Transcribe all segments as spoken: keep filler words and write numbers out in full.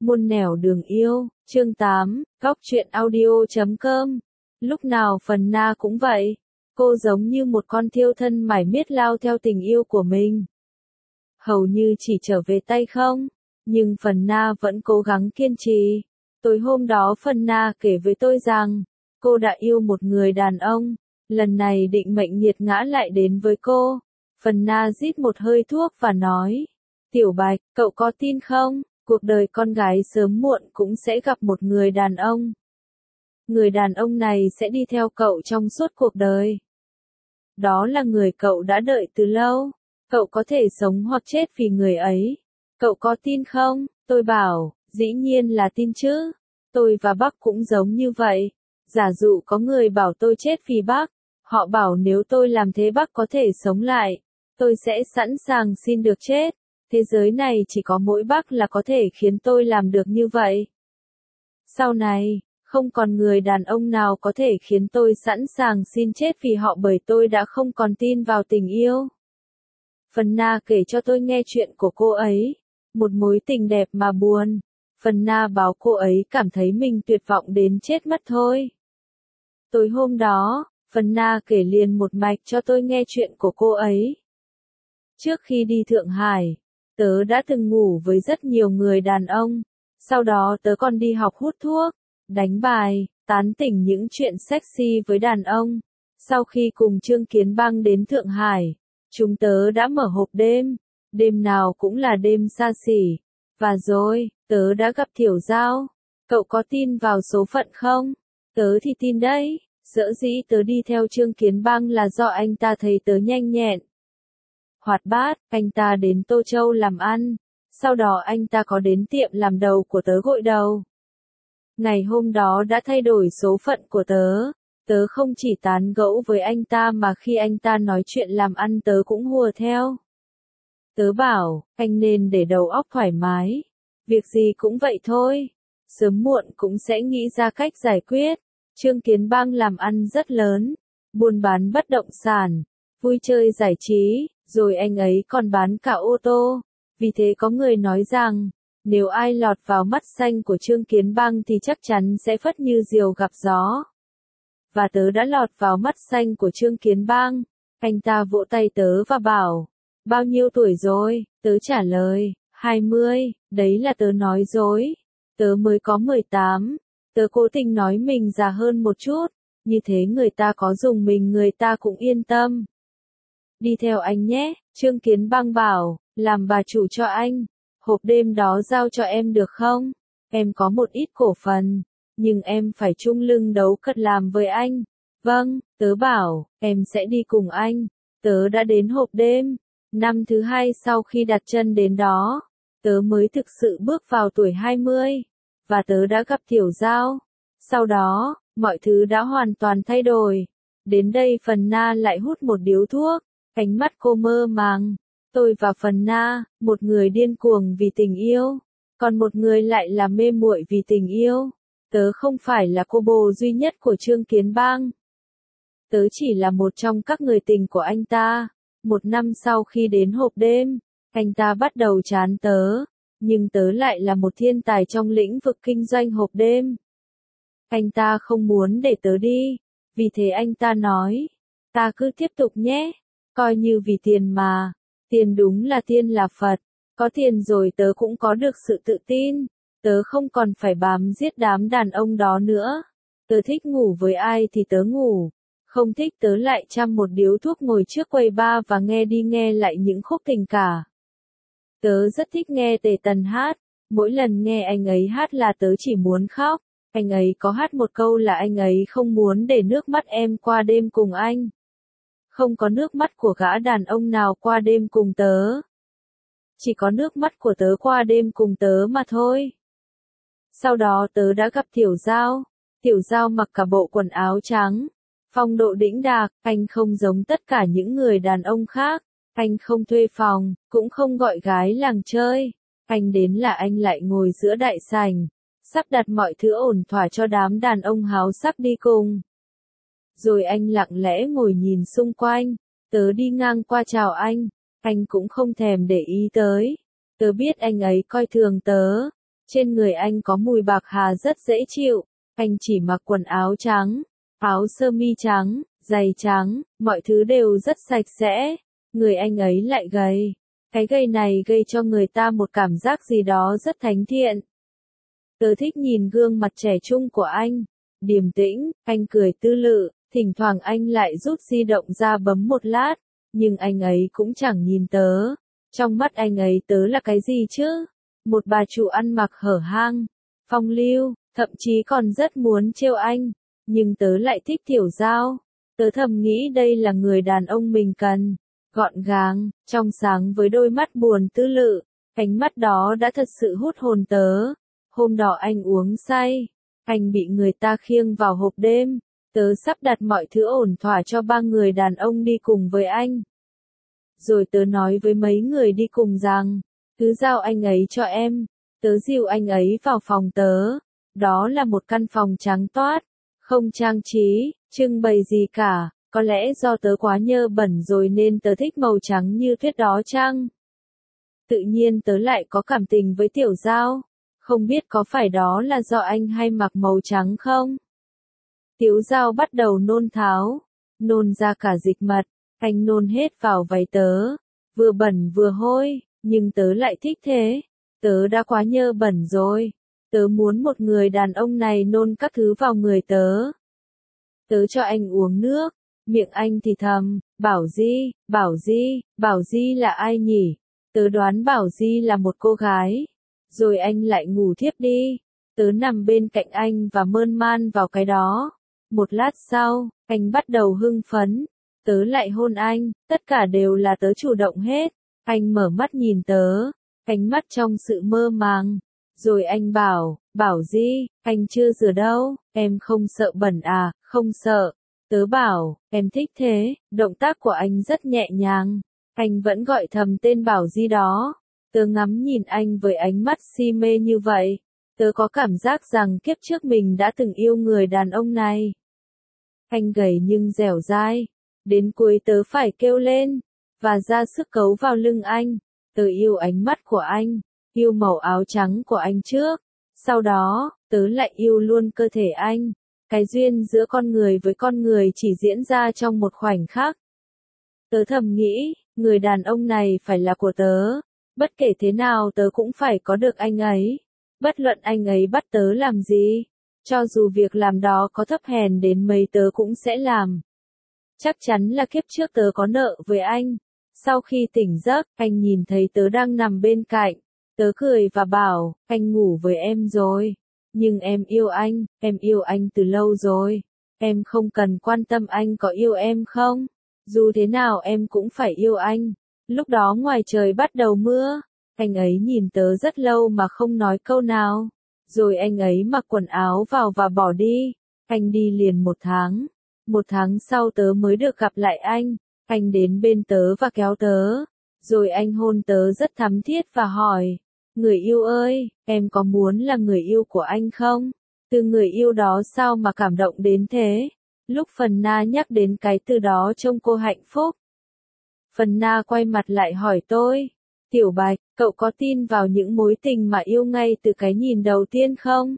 Muôn nẻo đường yêu, chương tám, góc truyện audio chấm com. Lúc nào Phần Na cũng vậy. Cô giống như một con thiêu thân mải miết lao theo tình yêu của mình. Hầu như chỉ trở về tay không. Nhưng Phần Na vẫn cố gắng kiên trì. Tối hôm đó Phần Na kể với tôi rằng, cô đã yêu một người đàn ông. Lần này định mệnh nghiệt ngã lại đến với cô. Phần Na rít một hơi thuốc và nói, Tiểu Bạch, cậu có tin không? Cuộc đời con gái sớm muộn cũng sẽ gặp một người đàn ông. Người đàn ông này sẽ đi theo cậu trong suốt cuộc đời. Đó là người cậu đã đợi từ lâu. Cậu có thể sống hoặc chết vì người ấy. Cậu có tin không? Tôi bảo, dĩ nhiên là tin chứ. Tôi và bác cũng giống như vậy. Giả dụ có người bảo tôi chết vì bác. Họ bảo nếu tôi làm thế bác có thể sống lại. Tôi sẽ sẵn sàng xin được chết. Thế giới này chỉ có mỗi bác là có thể khiến tôi làm được như vậy. Sau này, không còn người đàn ông nào có thể khiến tôi sẵn sàng xin chết vì họ bởi tôi đã không còn tin vào tình yêu. Phần Na kể cho tôi nghe chuyện của cô ấy. Một mối tình đẹp mà buồn. Phần Na bảo cô ấy cảm thấy mình tuyệt vọng đến chết mất thôi. Tối hôm đó, Phần Na kể liền một mạch cho tôi nghe chuyện của cô ấy. Trước khi đi Thượng Hải, tớ đã từng ngủ với rất nhiều người đàn ông. Sau đó tớ còn đi học hút thuốc, đánh bài, tán tỉnh những chuyện sexy với đàn ông. Sau khi cùng Trương Kiến Bang đến Thượng Hải, chúng tớ đã mở hộp đêm. Đêm nào cũng là đêm xa xỉ. Và rồi, tớ đã gặp Thiểu Giao. Cậu có tin vào số phận không? Tớ thì tin đấy. Dỡ dĩ tớ đi theo Trương Kiến Bang là do anh ta thấy tớ nhanh nhẹn, hoạt bát. Anh ta đến Tô Châu làm ăn. Sau đó anh ta có đến tiệm làm đầu của tớ gội đầu. Ngày hôm đó đã thay đổi số phận của tớ. Tớ không chỉ tán gẫu với anh ta mà khi anh ta nói chuyện làm ăn tớ cũng hùa theo. Tớ bảo, anh nên để đầu óc thoải mái. Việc gì cũng vậy thôi. Sớm muộn cũng sẽ nghĩ ra cách giải quyết. Trương Kiến Bang làm ăn rất lớn. Buôn bán bất động sản, vui chơi giải trí, rồi anh ấy còn bán cả ô tô. Vì thế có người nói rằng, nếu ai lọt vào mắt xanh của Trương Kiến Bang thì chắc chắn sẽ phất như diều gặp gió. Và tớ đã lọt vào mắt xanh của Trương Kiến Bang. Anh ta vỗ tay tớ và bảo, bao nhiêu tuổi rồi? Tớ trả lời, hai mươi, đấy là tớ nói dối. Tớ mới có mười tám. Tớ cố tình nói mình già hơn một chút. Như thế người ta có dùng mình người ta cũng yên tâm. Đi theo anh nhé, Trương Kiến Bang bảo, làm bà chủ cho anh. Hộp đêm đó giao cho em được không? Em có một ít cổ phần, nhưng em phải chung lưng đấu cật làm với anh. Vâng, tớ bảo, em sẽ đi cùng anh. Tớ đã đến hộp đêm. Năm thứ hai sau khi đặt chân đến đó, tớ mới thực sự bước vào tuổi hai mươi. Và tớ đã gặp Thiểu Giao. Sau đó, mọi thứ đã hoàn toàn thay đổi. Đến đây Phần Na lại hút một điếu thuốc. Ánh mắt cô mơ màng. Tôi và Phần Na, một người điên cuồng vì tình yêu, còn một người lại là mê muội vì tình yêu. Tớ không phải là cô bồ duy nhất của Trương Kiến Bang. Tớ chỉ là một trong các người tình của anh ta. Một năm sau khi đến hộp đêm, anh ta bắt đầu chán tớ. Nhưng tớ lại là một thiên tài trong lĩnh vực kinh doanh hộp đêm. Anh ta không muốn để tớ đi. Vì thế anh ta nói, ta cứ tiếp tục nhé. Coi như vì tiền mà. Tiền đúng là tiên là Phật. Có tiền rồi tớ cũng có được sự tự tin. Tớ không còn phải bám giết đám đàn ông đó nữa. Tớ thích ngủ với ai thì tớ ngủ. Không thích tớ lại chăm một điếu thuốc ngồi trước quầy bar và nghe đi nghe lại những khúc tình cả. Tớ rất thích nghe Tề Tần hát. Mỗi lần nghe anh ấy hát là tớ chỉ muốn khóc. Anh ấy có hát một câu là anh ấy không muốn để nước mắt em qua đêm cùng anh. Không có nước mắt của gã đàn ông nào qua đêm cùng tớ. Chỉ có nước mắt của tớ qua đêm cùng tớ mà thôi. Sau đó tớ đã gặp Thiểu Giao. Thiểu Giao mặc cả bộ quần áo trắng. Phong độ đĩnh đạc, anh không giống tất cả những người đàn ông khác. Anh không thuê phòng, cũng không gọi gái làng chơi. Anh đến là anh lại ngồi giữa đại sảnh. Sắp đặt mọi thứ ổn thỏa cho đám đàn ông háo sắc đi cùng. Rồi anh lặng lẽ ngồi nhìn xung quanh. Tớ đi ngang qua chào anh. Anh cũng không thèm để ý tới. Tớ biết anh ấy coi thường tớ. Trên người anh có mùi bạc hà rất dễ chịu, anh chỉ mặc quần áo trắng, áo sơ mi trắng, giày trắng, mọi thứ đều rất sạch sẽ, người anh ấy lại gầy. Cái gầy này gây cho người ta một cảm giác gì đó rất thánh thiện. Tớ thích nhìn gương mặt trẻ trung của anh, điềm tĩnh, anh cười tư lự, thỉnh thoảng anh lại rút di động ra bấm một lát, nhưng anh ấy cũng chẳng nhìn tớ. Trong mắt anh ấy tớ là cái gì chứ? Một bà chủ ăn mặc hở hang, phong lưu, thậm chí còn rất muốn trêu anh, nhưng tớ lại thích Tiểu Giao. Tớ thầm nghĩ đây là người đàn ông mình cần, gọn gàng, trong sáng với đôi mắt buồn tư lự, ánh mắt đó đã thật sự hút hồn tớ. Hôm đó anh uống say, anh bị người ta khiêng vào hộp đêm, tớ sắp đặt mọi thứ ổn thỏa cho ba người đàn ông đi cùng với anh. Rồi tớ nói với mấy người đi cùng rằng, cứ giao anh ấy cho em, tớ dìu anh ấy vào phòng tớ. Đó là một căn phòng trắng toát, không trang trí, trưng bày gì cả, có lẽ do tớ quá nhơ bẩn rồi nên tớ thích màu trắng như tuyết đó chăng? Tự nhiên tớ lại có cảm tình với Tiểu Giao, không biết có phải đó là do anh hay mặc màu trắng không? Tiểu Giao bắt đầu nôn tháo, nôn ra cả dịch mật, anh nôn hết vào váy tớ, vừa bẩn vừa hôi, nhưng tớ lại thích thế, tớ đã quá nhơ bẩn rồi, tớ muốn một người đàn ông này nôn các thứ vào người tớ. Tớ cho anh uống nước, miệng anh thì thầm, Bảo Di, Bảo Di, Bảo Di là ai nhỉ? Tớ đoán Bảo Di là một cô gái. Rồi anh lại ngủ thiếp đi. Tớ nằm bên cạnh anh và mơn man vào cái đó. Một lát sau, anh bắt đầu hưng phấn. Tớ lại hôn anh, tất cả đều là tớ chủ động hết. Anh mở mắt nhìn tớ, ánh mắt trong sự mơ màng. Rồi anh bảo, Bảo Di, anh chưa rửa đâu, em không sợ bẩn à, không sợ. Tớ bảo, em thích thế, động tác của anh rất nhẹ nhàng. Anh vẫn gọi thầm tên Bảo Di đó. Tớ ngắm nhìn anh với ánh mắt si mê như vậy. Tớ có cảm giác rằng kiếp trước mình đã từng yêu người đàn ông này. Anh gầy nhưng dẻo dai. Đến cuối tớ phải kêu lên, và ra sức cấu vào lưng anh. Tớ yêu ánh mắt của anh, yêu màu áo trắng của anh trước. Sau đó, tớ lại yêu luôn cơ thể anh. Cái duyên giữa con người với con người chỉ diễn ra trong một khoảnh khắc. Tớ thầm nghĩ, người đàn ông này phải là của tớ. Bất kể thế nào tớ cũng phải có được anh ấy. Bất luận anh ấy bắt tớ làm gì. Cho dù việc làm đó có thấp hèn đến mấy tớ cũng sẽ làm. Chắc chắn là kiếp trước tớ có nợ với anh. Sau khi tỉnh giấc, anh nhìn thấy tớ đang nằm bên cạnh. Tớ cười và bảo, anh ngủ với em rồi. Nhưng em yêu anh, em yêu anh từ lâu rồi. Em không cần quan tâm anh có yêu em không. Dù thế nào em cũng phải yêu anh. Lúc đó ngoài trời bắt đầu mưa. Anh ấy nhìn tớ rất lâu mà không nói câu nào. Rồi anh ấy mặc quần áo vào và bỏ đi. Anh đi liền một tháng. Một tháng sau tớ mới được gặp lại anh. Anh đến bên tớ và kéo tớ. Rồi anh hôn tớ rất thắm thiết và hỏi. Người yêu ơi, em có muốn là người yêu của anh không? Từ người yêu đó sao mà cảm động đến thế? Lúc Phần Na nhắc đến cái từ đó trông cô hạnh phúc. Phần Na quay mặt lại hỏi tôi. Tiểu Bạch, cậu có tin vào những mối tình mà yêu ngay từ cái nhìn đầu tiên không?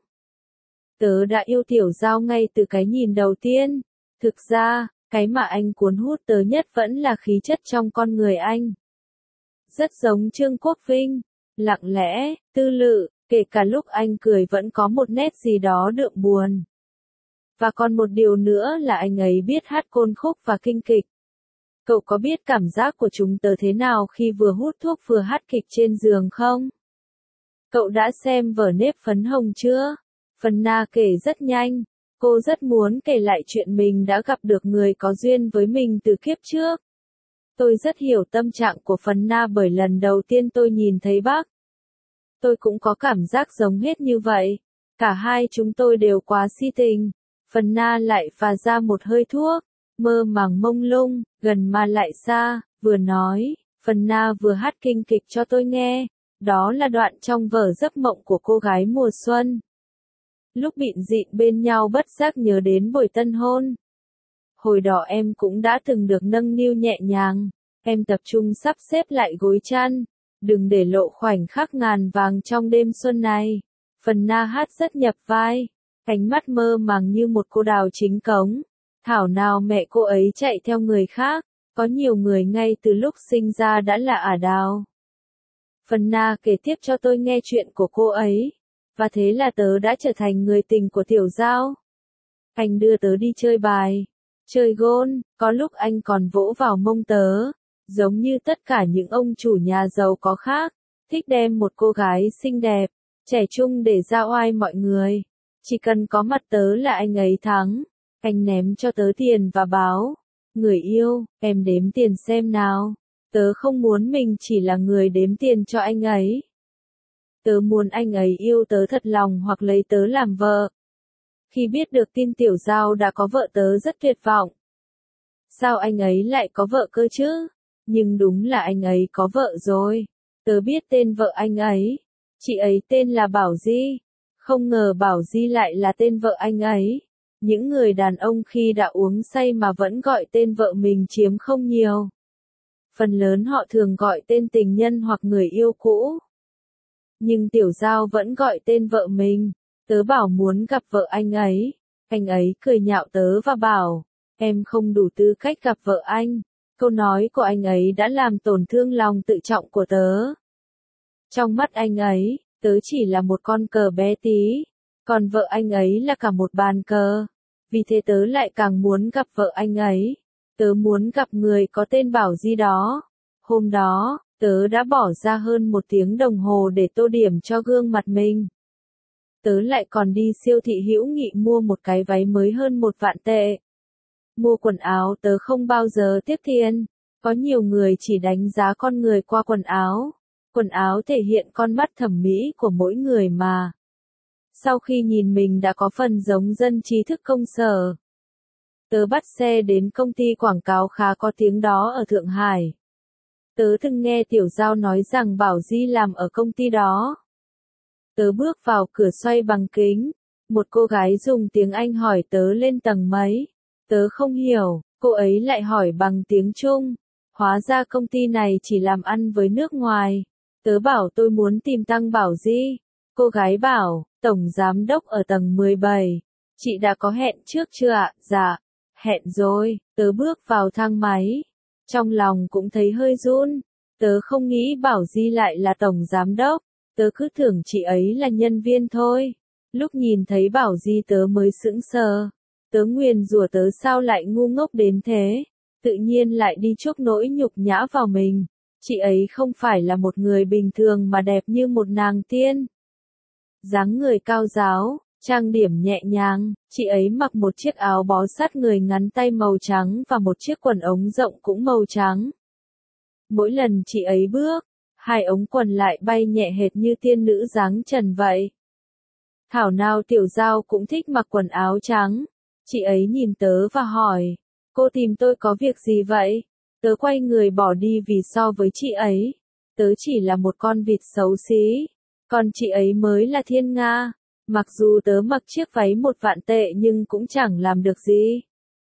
Tớ đã yêu Tiểu Giao ngay từ cái nhìn đầu tiên. Thực ra, cái mà anh cuốn hút tớ nhất vẫn là khí chất trong con người anh. Rất giống Trương Quốc Vinh, lặng lẽ, tư lự, kể cả lúc anh cười vẫn có một nét gì đó đượm buồn. Và còn một điều nữa là anh ấy biết hát côn khúc và kinh kịch. Cậu có biết cảm giác của chúng tớ thế nào khi vừa hút thuốc vừa hát kịch trên giường không? Cậu đã xem vở Nếp Phấn Hồng chưa? Phần Na kể rất nhanh. Cô rất muốn kể lại chuyện mình đã gặp được người có duyên với mình từ kiếp trước. Tôi rất hiểu tâm trạng của Phần Na bởi lần đầu tiên tôi nhìn thấy bác. Tôi cũng có cảm giác giống hết như vậy. Cả hai chúng tôi đều quá si tình. Phần Na lại phà ra một hơi thuốc, mơ màng mông lung, gần mà lại xa, vừa nói, Phần Na vừa hát kinh kịch cho tôi nghe. Đó là đoạn trong vở Giấc mộng của cô gái mùa xuân. Lúc bịn dịn bên nhau bất giác nhớ đến buổi tân hôn. Hồi đó em cũng đã từng được nâng niu nhẹ nhàng. Em tập trung sắp xếp lại gối chăn. Đừng để lộ khoảnh khắc ngàn vàng trong đêm xuân này. Phần Na hát rất nhập vai, ánh mắt mơ màng như một cô đào chính cống. Thảo nào mẹ cô ấy chạy theo người khác, có nhiều người ngay từ lúc sinh ra đã là ả đào. Phần Na kể tiếp cho tôi nghe chuyện của cô ấy, và thế là tớ đã trở thành người tình của Tiểu Giao. Anh đưa tớ đi chơi bài, chơi gôn, có lúc anh còn vỗ vào mông tớ, giống như tất cả những ông chủ nhà giàu có khác, thích đem một cô gái xinh đẹp, trẻ trung để ra oai mọi người. Chỉ cần có mặt tớ là anh ấy thắng. Anh ném cho tớ tiền và báo, người yêu, em đếm tiền xem nào. Tớ không muốn mình chỉ là người đếm tiền cho anh ấy. Tớ muốn anh ấy yêu tớ thật lòng hoặc lấy tớ làm vợ. Khi biết được tin Tiểu Giao đã có vợ tớ rất tuyệt vọng. Sao anh ấy lại có vợ cơ chứ? Nhưng đúng là anh ấy có vợ rồi. Tớ biết tên vợ anh ấy. Chị ấy tên là Bảo Di. Không ngờ Bảo Di lại là tên vợ anh ấy. Những người đàn ông khi đã uống say mà vẫn gọi tên vợ mình chiếm không nhiều. Phần lớn họ thường gọi tên tình nhân hoặc người yêu cũ. Nhưng Tiểu Giao vẫn gọi tên vợ mình. Tớ bảo muốn gặp vợ anh ấy. Anh ấy cười nhạo tớ và bảo, em không đủ tư cách gặp vợ anh. Câu nói của anh ấy đã làm tổn thương lòng tự trọng của tớ. Trong mắt anh ấy, tớ chỉ là một con cờ bé tí. Còn vợ anh ấy là cả một bàn cờ. Vì thế tớ lại càng muốn gặp vợ anh ấy. Tớ muốn gặp người có tên Bảo Di đó. Hôm đó, tớ đã bỏ ra hơn một tiếng đồng hồ để tô điểm cho gương mặt mình. Tớ lại còn đi siêu thị Hữu Nghị mua một cái váy mới hơn một vạn tệ. Mua quần áo tớ không bao giờ tiếc tiền. Có nhiều người chỉ đánh giá con người qua quần áo. Quần áo thể hiện con mắt thẩm mỹ của mỗi người mà. Sau khi nhìn mình đã có phần giống dân trí thức công sở. Tớ bắt xe đến công ty quảng cáo khá có tiếng đó ở Thượng Hải. Tớ từng nghe Tiểu Giao nói rằng Bảo Di làm ở công ty đó. Tớ bước vào cửa xoay bằng kính. Một cô gái dùng tiếng Anh hỏi tớ lên tầng mấy. Tớ không hiểu, cô ấy lại hỏi bằng tiếng Trung. Hóa ra công ty này chỉ làm ăn với nước ngoài. Tớ bảo tôi muốn tìm Tăng Bảo Di. Cô gái bảo, Tổng Giám đốc ở tầng mười bảy. Chị đã có hẹn trước chưa ạ? Dạ, hẹn rồi. Tớ bước vào thang máy. Trong lòng cũng thấy hơi run. Tớ không nghĩ Bảo Di lại là Tổng Giám đốc. Tớ cứ tưởng chị ấy là nhân viên thôi. Lúc nhìn thấy Bảo Di tớ mới sững sờ. Tớ nguyền rủa tớ sao lại ngu ngốc đến thế. Tự nhiên lại đi chuốc nỗi nhục nhã vào mình. Chị ấy không phải là một người bình thường mà đẹp như một nàng tiên. Dáng người cao ráo, trang điểm nhẹ nhàng, chị ấy mặc một chiếc áo bó sát người ngắn tay màu trắng và một chiếc quần ống rộng cũng màu trắng. Mỗi lần chị ấy bước, hai ống quần lại bay nhẹ hệt như tiên nữ dáng trần vậy. Thảo nào Tiểu Giao cũng thích mặc quần áo trắng. Chị ấy nhìn tớ và hỏi, cô tìm tôi có việc gì vậy? Tớ quay người bỏ đi vì so với chị ấy, tớ chỉ là một con vịt xấu xí. Còn chị ấy mới là thiên nga. Mặc dù tớ mặc chiếc váy một vạn tệ nhưng cũng chẳng làm được gì.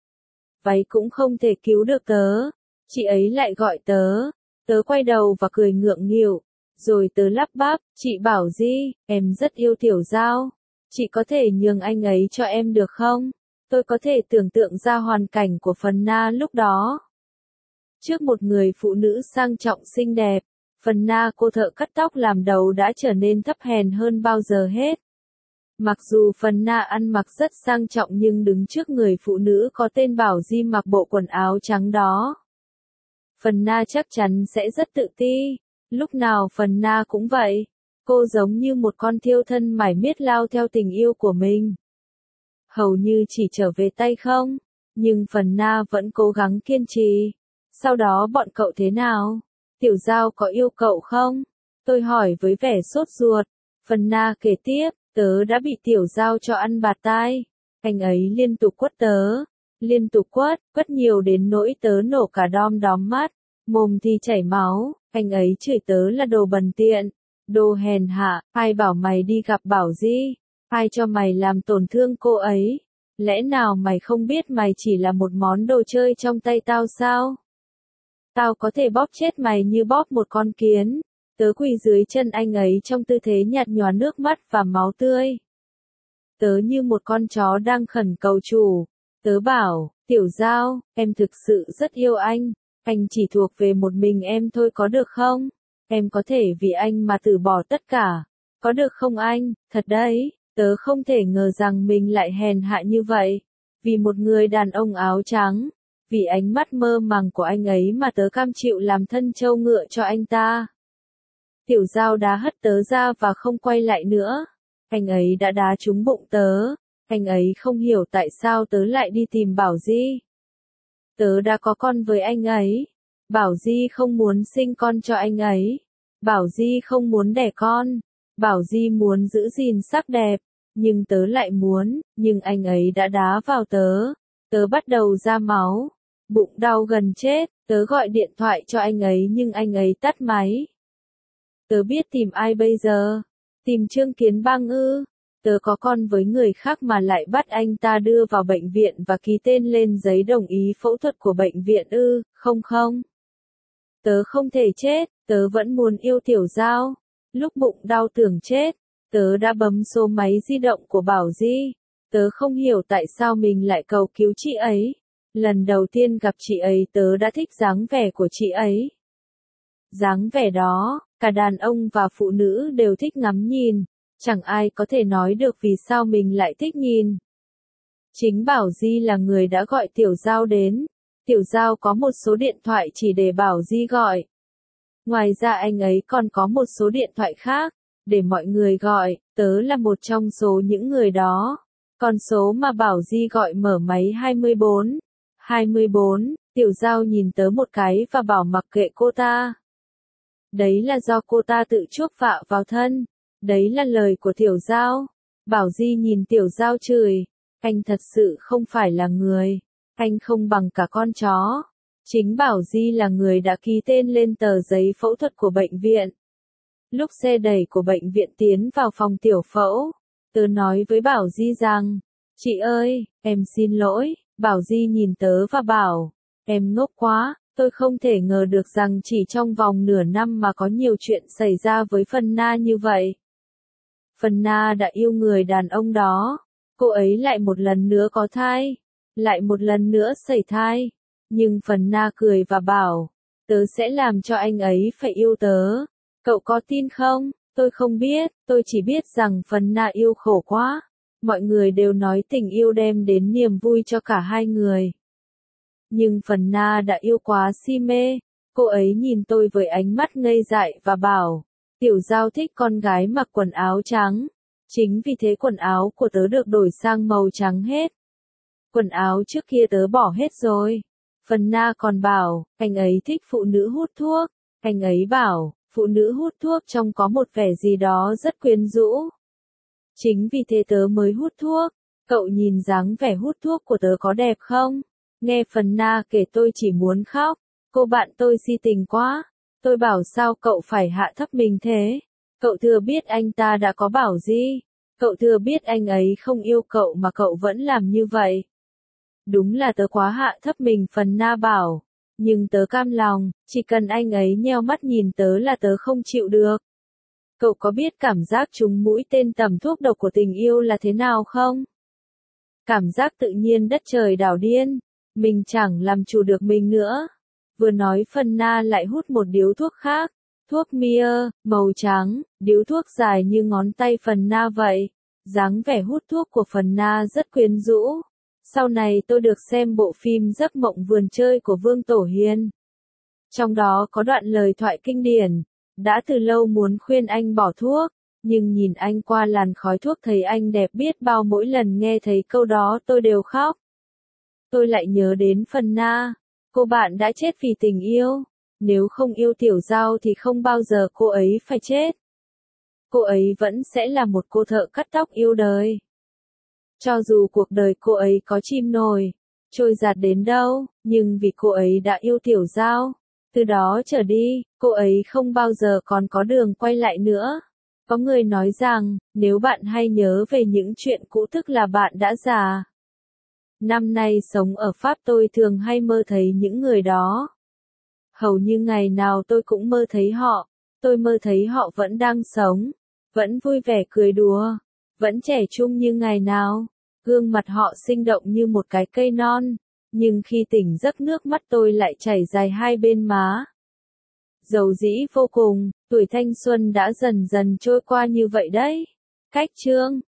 Váy cũng không thể cứu được tớ. Chị ấy lại gọi tớ. Tớ quay đầu và cười ngượng nghịu. Rồi tớ lắp bắp, chị Bảo Di, em rất yêu Tiểu Giao. Chị có thể nhường anh ấy cho em được không? Tôi có thể tưởng tượng ra hoàn cảnh của Phần Na lúc đó. Trước một người phụ nữ sang trọng xinh đẹp, Phần Na cô thợ cắt tóc làm đầu đã trở nên thấp hèn hơn bao giờ hết. Mặc dù Phần Na ăn mặc rất sang trọng nhưng đứng trước người phụ nữ có tên Bảo Di mặc bộ quần áo trắng đó. Phần Na chắc chắn sẽ rất tự ti. Lúc nào Phần Na cũng vậy. Cô giống như một con thiêu thân mải miết lao theo tình yêu của mình. Hầu như chỉ trở về tay không. Nhưng Phần Na vẫn cố gắng kiên trì. Sau đó bọn cậu thế nào? Tiểu Giao có yêu cậu không? Tôi hỏi với vẻ sốt ruột. Phần Na kể tiếp, tớ đã bị Tiểu Giao cho ăn bạt tai. Anh ấy liên tục quất tớ. Liên tục quất, quất nhiều đến nỗi tớ nổ cả đom đóm mắt. Mồm thì chảy máu. Anh ấy chửi tớ là đồ bần tiện. Đồ hèn hạ, ai bảo mày đi gặp Bảo Di? Ai cho mày làm tổn thương cô ấy? Lẽ nào mày không biết mày chỉ là một món đồ chơi trong tay tao sao? Tao có thể bóp chết mày như bóp một con kiến. Tớ quỳ dưới chân anh ấy trong tư thế nhạt nhòa nước mắt và máu tươi. Tớ như một con chó đang khẩn cầu chủ. Tớ bảo, Tiểu Giao, em thực sự rất yêu anh. Anh chỉ thuộc về một mình em thôi có được không? Em có thể vì anh mà từ bỏ tất cả. Có được không anh? Thật đấy, tớ không thể ngờ rằng mình lại hèn hạ như vậy. Vì một người đàn ông áo trắng. Vì ánh mắt mơ màng của anh ấy mà tớ cam chịu làm thân trâu ngựa cho anh ta. Tiểu Giao đá hất tớ ra và không quay lại nữa. Anh ấy đã đá trúng bụng tớ. Anh ấy không hiểu tại sao tớ lại đi tìm Bảo Di. Tớ đã có con với anh ấy. Bảo Di không muốn sinh con cho anh ấy. Bảo Di không muốn đẻ con. Bảo Di muốn giữ gìn sắc đẹp. Nhưng tớ lại muốn, nhưng anh ấy đã đá vào tớ. Tớ bắt đầu ra máu. Bụng đau gần chết. Tớ gọi điện thoại cho anh ấy nhưng anh ấy tắt máy. Tớ biết tìm ai bây giờ? Tìm Trương Kiến Bang ư? Tớ có con với người khác mà lại bắt anh ta đưa vào bệnh viện và ký tên lên giấy đồng ý phẫu thuật của bệnh viện ư? Không không. Tớ không thể chết, tớ vẫn muốn yêu Tiểu Giao. Lúc bụng đau tưởng chết, tớ đã bấm số máy di động của Bảo Di. Tớ không hiểu tại sao mình lại cầu cứu chị ấy. Lần đầu tiên gặp chị ấy tớ đã thích dáng vẻ của chị ấy. Dáng vẻ đó, cả đàn ông và phụ nữ đều thích ngắm nhìn. Chẳng ai có thể nói được vì sao mình lại thích nhìn. Chính Bảo Di là người đã gọi Tiểu Giao đến. Tiểu Giao có một số điện thoại chỉ để Bảo Di gọi. Ngoài ra anh ấy còn có một số điện thoại khác, để mọi người gọi, tớ là một trong số những người đó. Con số mà Bảo Di gọi mở máy hai mươi bốn. hai mươi bốn, Tiểu Giao nhìn tớ một cái và bảo mặc kệ cô ta. Đấy là do cô ta tự chuốc vạ vào thân. Đấy là lời của Tiểu Giao. Bảo Di nhìn Tiểu Giao chửi. Anh thật sự không phải là người. Anh không bằng cả con chó. Chính Bảo Di là người đã ký tên lên tờ giấy phẫu thuật của bệnh viện. Lúc xe đẩy của bệnh viện tiến vào phòng tiểu phẫu, tớ nói với Bảo Di rằng, chị ơi, em xin lỗi. Bảo Di nhìn tớ và bảo, em ngốc quá, tôi không thể ngờ được rằng chỉ trong vòng nửa năm mà có nhiều chuyện xảy ra với Phần Na như vậy. Phần Na đã yêu người đàn ông đó, cô ấy lại một lần nữa có thai, lại một lần nữa sẩy thai, nhưng Phần Na cười và bảo, tớ sẽ làm cho anh ấy phải yêu tớ, cậu có tin không? Tôi không biết, tôi chỉ biết rằng Phần Na yêu khổ quá. Mọi người đều nói tình yêu đem đến niềm vui cho cả hai người. Nhưng Phần Na đã yêu quá si mê. Cô ấy nhìn tôi với ánh mắt ngây dại và bảo, Tiểu Giao thích con gái mặc quần áo trắng. Chính vì thế quần áo của tớ được đổi sang màu trắng hết. Quần áo trước kia tớ bỏ hết rồi. Phần Na còn bảo, anh ấy thích phụ nữ hút thuốc. Anh ấy bảo, phụ nữ hút thuốc trông có một vẻ gì đó rất quyến rũ. Chính vì thế tớ mới hút thuốc. Cậu nhìn dáng vẻ hút thuốc của tớ có đẹp không? Nghe Phần Na kể tôi chỉ muốn khóc. Cô bạn tôi si tình quá. Tôi bảo sao cậu phải hạ thấp mình thế? Cậu thừa biết anh ta đã có Bảo Di. Cậu thừa biết anh ấy không yêu cậu mà cậu vẫn làm như vậy. Đúng là tớ quá hạ thấp mình, Phần Na bảo. Nhưng tớ cam lòng, chỉ cần anh ấy nheo mắt nhìn tớ là tớ không chịu được. Cậu có biết cảm giác trúng mũi tên tầm thuốc độc của tình yêu là thế nào không? Cảm giác tự nhiên đất trời đảo điên. Mình chẳng làm chủ được mình nữa. Vừa nói Phần Na lại hút một điếu thuốc khác. Thuốc Mia, màu trắng, điếu thuốc dài như ngón tay Phần Na vậy. Dáng vẻ hút thuốc của Phần Na rất quyến rũ. Sau này tôi được xem bộ phim Giấc mộng vườn chơi của Vương Tổ Hiên. Trong đó có đoạn lời thoại kinh điển. Đã từ lâu muốn khuyên anh bỏ thuốc, nhưng nhìn anh qua làn khói thuốc thấy anh đẹp biết bao, mỗi lần nghe thấy câu đó tôi đều khóc. Tôi lại nhớ đến Phần Na, cô bạn đã chết vì tình yêu, nếu không yêu Tiểu Giao thì không bao giờ cô ấy phải chết. Cô ấy vẫn sẽ là một cô thợ cắt tóc yêu đời. Cho dù cuộc đời cô ấy có chìm nổi, trôi dạt đến đâu, nhưng vì cô ấy đã yêu Tiểu Giao. Từ đó trở đi, cô ấy không bao giờ còn có đường quay lại nữa. Có người nói rằng, nếu bạn hay nhớ về những chuyện cũ tức là bạn đã già. Năm nay sống ở Pháp tôi thường hay mơ thấy những người đó. Hầu như ngày nào tôi cũng mơ thấy họ. Tôi mơ thấy họ vẫn đang sống, vẫn vui vẻ cười đùa, vẫn trẻ trung như ngày nào. Gương mặt họ sinh động như một cái cây non, nhưng khi tỉnh giấc nước mắt tôi lại chảy dài hai bên má. Dầu dĩ vô cùng, tuổi thanh xuân đã dần dần trôi qua như vậy đấy. Cách chương